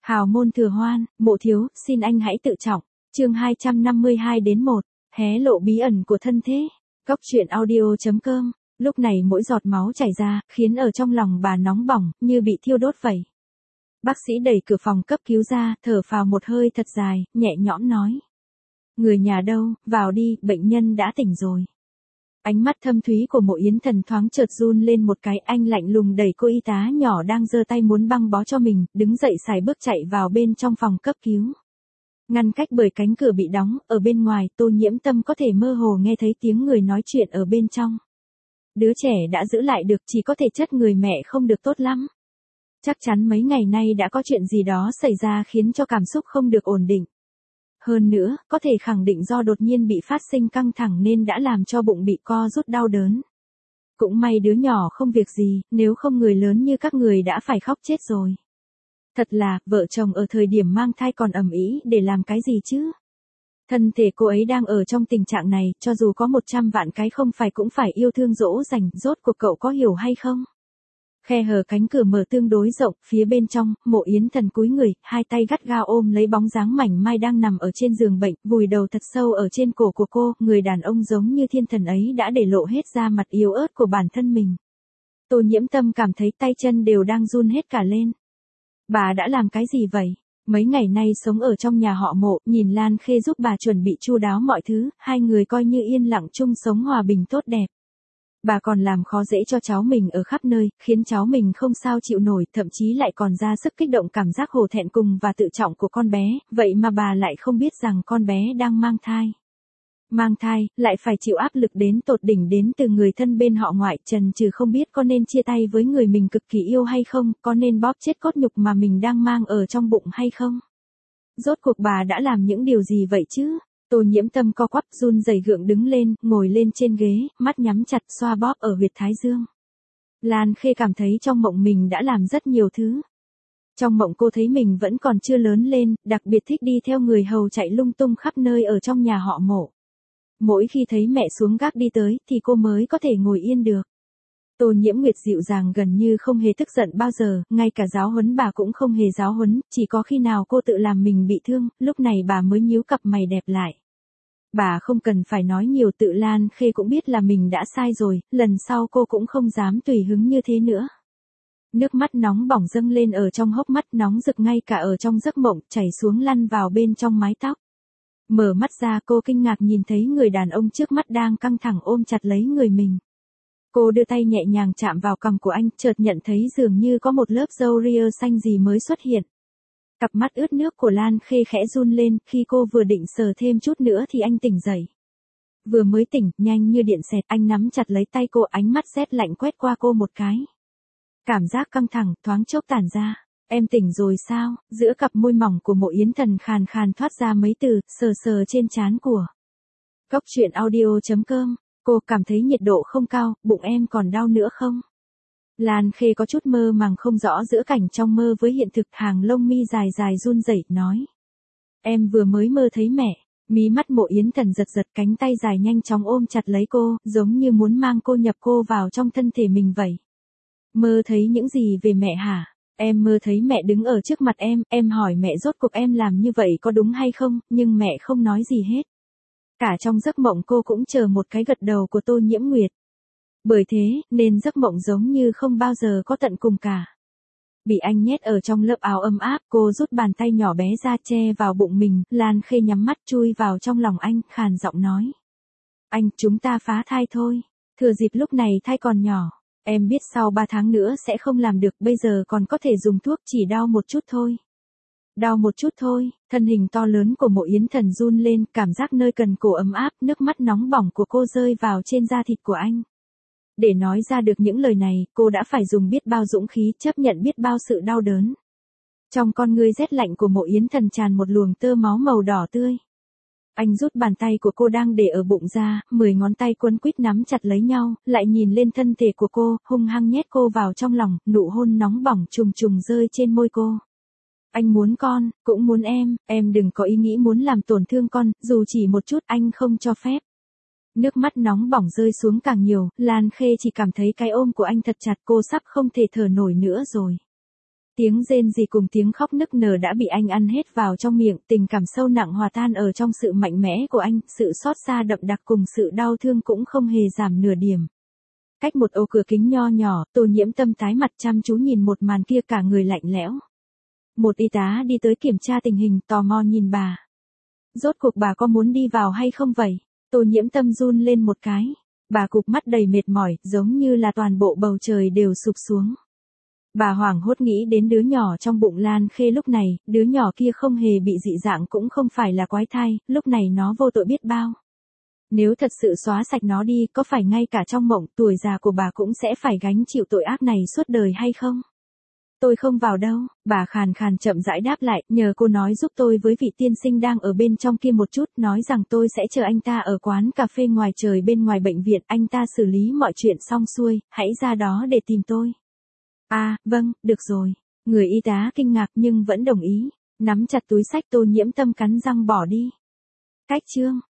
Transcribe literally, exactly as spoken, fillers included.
Hào môn thừa hoan, mộ thiếu, xin anh hãy tự trọng. Chương hai trăm năm mươi hai đến một, hé lộ bí ẩn của thân thế. Góc truyện audio.com. Lúc này mỗi giọt máu chảy ra, khiến ở trong lòng bà nóng bỏng, như bị thiêu đốt vậy. Bác sĩ đẩy cửa phòng cấp cứu ra, thở phào một hơi thật dài, nhẹ nhõm nói. Người nhà đâu, vào đi, bệnh nhân đã tỉnh rồi. Ánh mắt thâm thúy của Mộ Yến Thần thoáng chợt run lên một cái, anh lạnh lùng đẩy cô y tá nhỏ đang giơ tay muốn băng bó cho mình, đứng dậy sải bước chạy vào bên trong phòng cấp cứu. Ngăn cách bởi cánh cửa bị đóng, ở bên ngoài, Tô Nhiễm Tâm có thể mơ hồ nghe thấy tiếng người nói chuyện ở bên trong. Đứa trẻ đã giữ lại được, chỉ có thể chất người mẹ không được tốt lắm. Chắc chắn mấy ngày nay đã có chuyện gì đó xảy ra khiến cho cảm xúc không được ổn định. Hơn nữa, có thể khẳng định do đột nhiên bị phát sinh căng thẳng nên đã làm cho bụng bị co rút đau đớn. Cũng may đứa nhỏ không việc gì, nếu không người lớn như các người đã phải khóc chết rồi. Thật là, vợ chồng ở thời điểm mang thai còn ầm ĩ để làm cái gì chứ? Thân thể cô ấy đang ở trong tình trạng này, cho dù có một trăm vạn cái không phải cũng phải yêu thương dỗ dành, rốt cuộc cậu có hiểu hay không? Khe hở cánh cửa mở tương đối rộng, phía bên trong, Mộ Yến Thần cúi người, hai tay gắt gao ôm lấy bóng dáng mảnh mai đang nằm ở trên giường bệnh, vùi đầu thật sâu ở trên cổ của cô, người đàn ông giống như thiên thần ấy đã để lộ hết ra mặt yếu ớt của bản thân mình. Tô Nhiễm Tâm cảm thấy tay chân đều đang run hết cả lên. Bà đã làm cái gì vậy? Mấy ngày nay sống ở trong nhà họ Mộ, nhìn Lan Khê giúp bà chuẩn bị chu đáo mọi thứ, hai người coi như yên lặng chung sống hòa bình tốt đẹp. Bà còn làm khó dễ cho cháu mình ở khắp nơi, khiến cháu mình không sao chịu nổi, thậm chí lại còn ra sức kích động cảm giác hổ thẹn cùng và tự trọng của con bé, vậy mà bà lại không biết rằng con bé đang mang thai. Mang thai, lại phải chịu áp lực đến tột đỉnh đến từ người thân bên họ ngoại, chần chừ không biết có nên chia tay với người mình cực kỳ yêu hay không, có nên bóp chết cốt nhục mà mình đang mang ở trong bụng hay không. Rốt cuộc bà đã làm những điều gì vậy chứ? Tô Nhiễm Tâm co quắp run rẩy gượng đứng lên, ngồi lên trên ghế, mắt nhắm chặt xoa bóp ở huyệt thái dương. Lan Khê cảm thấy trong mộng mình đã làm rất nhiều thứ. Trong mộng cô thấy mình vẫn còn chưa lớn lên, đặc biệt thích đi theo người hầu chạy lung tung khắp nơi ở trong nhà họ Mộ. Mỗi khi thấy mẹ xuống gác đi tới thì cô mới có thể ngồi yên được. Tô Nhiễm Nguyệt dịu dàng gần như không hề tức giận bao giờ, ngay cả giáo huấn bà cũng không hề giáo huấn, chỉ có khi nào cô tự làm mình bị thương, lúc này bà mới nhíu cặp mày đẹp lại. Bà không cần phải nói nhiều, tự Lan Khê cũng biết là mình đã sai rồi, lần sau cô cũng không dám tùy hứng như thế nữa. Nước mắt nóng bỏng dâng lên ở trong hốc mắt, nóng rực ngay cả ở trong giấc mộng, chảy xuống lăn vào bên trong mái tóc. Mở mắt ra cô kinh ngạc nhìn thấy người đàn ông trước mắt đang căng thẳng ôm chặt lấy người mình. Cô đưa tay nhẹ nhàng chạm vào cằm của anh, chợt nhận thấy dường như có một lớp râu ria xanh gì mới xuất hiện. Cặp mắt ướt nước của Lan Khê khẽ run lên, khi cô vừa định sờ thêm chút nữa thì anh tỉnh dậy. Vừa mới tỉnh, nhanh như điện xẹt, anh nắm chặt lấy tay cô, ánh mắt rét lạnh quét qua cô một cái. Cảm giác căng thẳng, thoáng chốc tản ra. Em tỉnh rồi sao? Giữa cặp môi mỏng của Mộ Yến Thần khàn khàn thoát ra mấy từ, sờ sờ trên trán của. Góc truyện audio.com. Cô cảm thấy nhiệt độ không cao, bụng em còn đau nữa không? Lan Khê có chút mơ màng không rõ giữa cảnh trong mơ với hiện thực, hàng lông mi dài dài run rẩy nói. Em vừa mới mơ thấy mẹ. Mí mắt Mộ Yến Thần giật giật, cánh tay dài nhanh chóng ôm chặt lấy cô, giống như muốn mang cô nhập cô vào trong thân thể mình vậy. Mơ thấy những gì về mẹ hả? Em mơ thấy mẹ đứng ở trước mặt em, em hỏi mẹ rốt cuộc em làm như vậy có đúng hay không, nhưng mẹ không nói gì hết. Cả trong giấc mộng cô cũng chờ một cái gật đầu của Tô Nhiễm Nguyệt. Bởi thế, nên giấc mộng giống như không bao giờ có tận cùng cả. Bị anh nhét ở trong lớp áo ấm áp, cô rút bàn tay nhỏ bé ra che vào bụng mình, Lan Khê nhắm mắt chui vào trong lòng anh, khàn giọng nói. Anh, chúng ta phá thai thôi. Thừa dịp lúc này thai còn nhỏ. Em biết sau ba tháng nữa sẽ không làm được, bây giờ còn có thể dùng thuốc, chỉ đau một chút thôi. Đau một chút thôi, thân hình to lớn của Mộ Yến Thần run lên, cảm giác nơi cần cổ ấm áp, nước mắt nóng bỏng của cô rơi vào trên da thịt của anh. Để nói ra được những lời này, cô đã phải dùng biết bao dũng khí, chấp nhận biết bao sự đau đớn. Trong con ngươi rét lạnh của Mộ Yến Thần tràn một luồng tơ máu màu đỏ tươi. Anh rút bàn tay của cô đang để ở bụng ra, mười ngón tay quấn quýt nắm chặt lấy nhau, lại nhìn lên thân thể của cô, hung hăng nhét cô vào trong lòng, nụ hôn nóng bỏng trùng trùng rơi trên môi cô. Anh muốn con, cũng muốn em, em đừng có ý nghĩ muốn làm tổn thương con, dù chỉ một chút anh không cho phép. Nước mắt nóng bỏng rơi xuống càng nhiều, Lan Khê chỉ cảm thấy cái ôm của anh thật chặt, cô sắp không thể thở nổi nữa rồi. Tiếng rên rỉ cùng tiếng khóc nức nở đã bị anh ăn hết vào trong miệng, tình cảm sâu nặng hòa tan ở trong sự mạnh mẽ của anh, sự xót xa đậm đặc cùng sự đau thương cũng không hề giảm nửa điểm. Cách một ô cửa kính nho nhỏ, Tô Nhiễm Tâm tái mặt chăm chú nhìn một màn kia cả người lạnh lẽo. Một y tá đi tới kiểm tra tình hình, tò mò nhìn bà. Rốt cuộc bà có muốn đi vào hay không vậy? Tô Nhiễm Tâm run lên một cái. Bà cụp mắt đầy mệt mỏi, giống như là toàn bộ bầu trời đều sụp xuống. Bà hoảng hốt nghĩ đến đứa nhỏ trong bụng Lan Khê lúc này, đứa nhỏ kia không hề bị dị dạng cũng không phải là quái thai, lúc này nó vô tội biết bao. Nếu thật sự xóa sạch nó đi, có phải ngay cả trong mộng, tuổi già của bà cũng sẽ phải gánh chịu tội ác này suốt đời hay không? Tôi không vào đâu, bà khàn khàn chậm rãi đáp lại, nhờ cô nói giúp tôi với vị tiên sinh đang ở bên trong kia một chút, nói rằng tôi sẽ chờ anh ta ở quán cà phê ngoài trời bên ngoài bệnh viện, anh ta xử lý mọi chuyện xong xuôi, hãy ra đó để tìm tôi. À, vâng, được rồi. Người y tá kinh ngạc nhưng vẫn đồng ý, nắm chặt túi xách Tô Nhiễm Tâm cắn răng bỏ đi. Cách chương